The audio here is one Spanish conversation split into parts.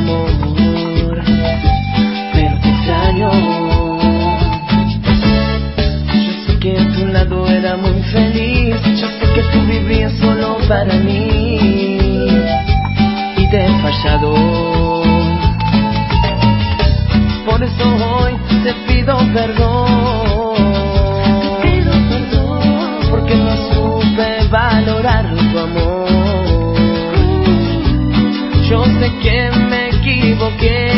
amor, pero te extraño. Yo sé que a tu lado era muy feliz, yo sé que tú vivías solo para mí y te he fallado. Por eso hoy te pido perdón, porque no supe valorar tu amor. Yo sé que me equivoqué,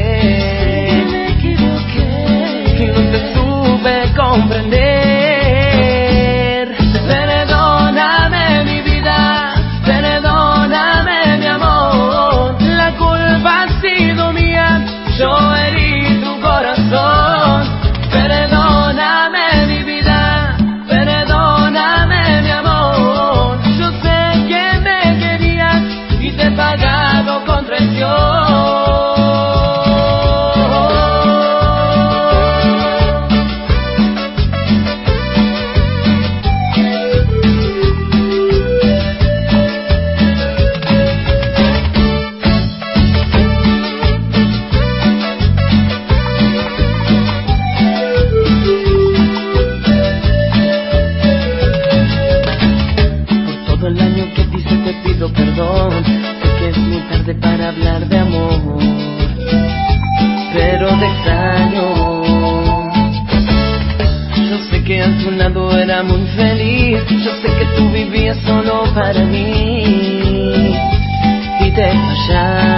que no te supe comprender. Perdóname mi vida, perdóname mi amor, la culpa ha sido mía, yo herí tu corazón. Perdóname mi vida, perdóname mi amor, yo sé que me querías y te he pagado con traición. Todo el año que dice te pido perdón, sé que es muy tarde para hablar de amor, pero te extraño. Yo sé que a tu lado era muy feliz, yo sé que tú vivías solo para mí y te he fallado.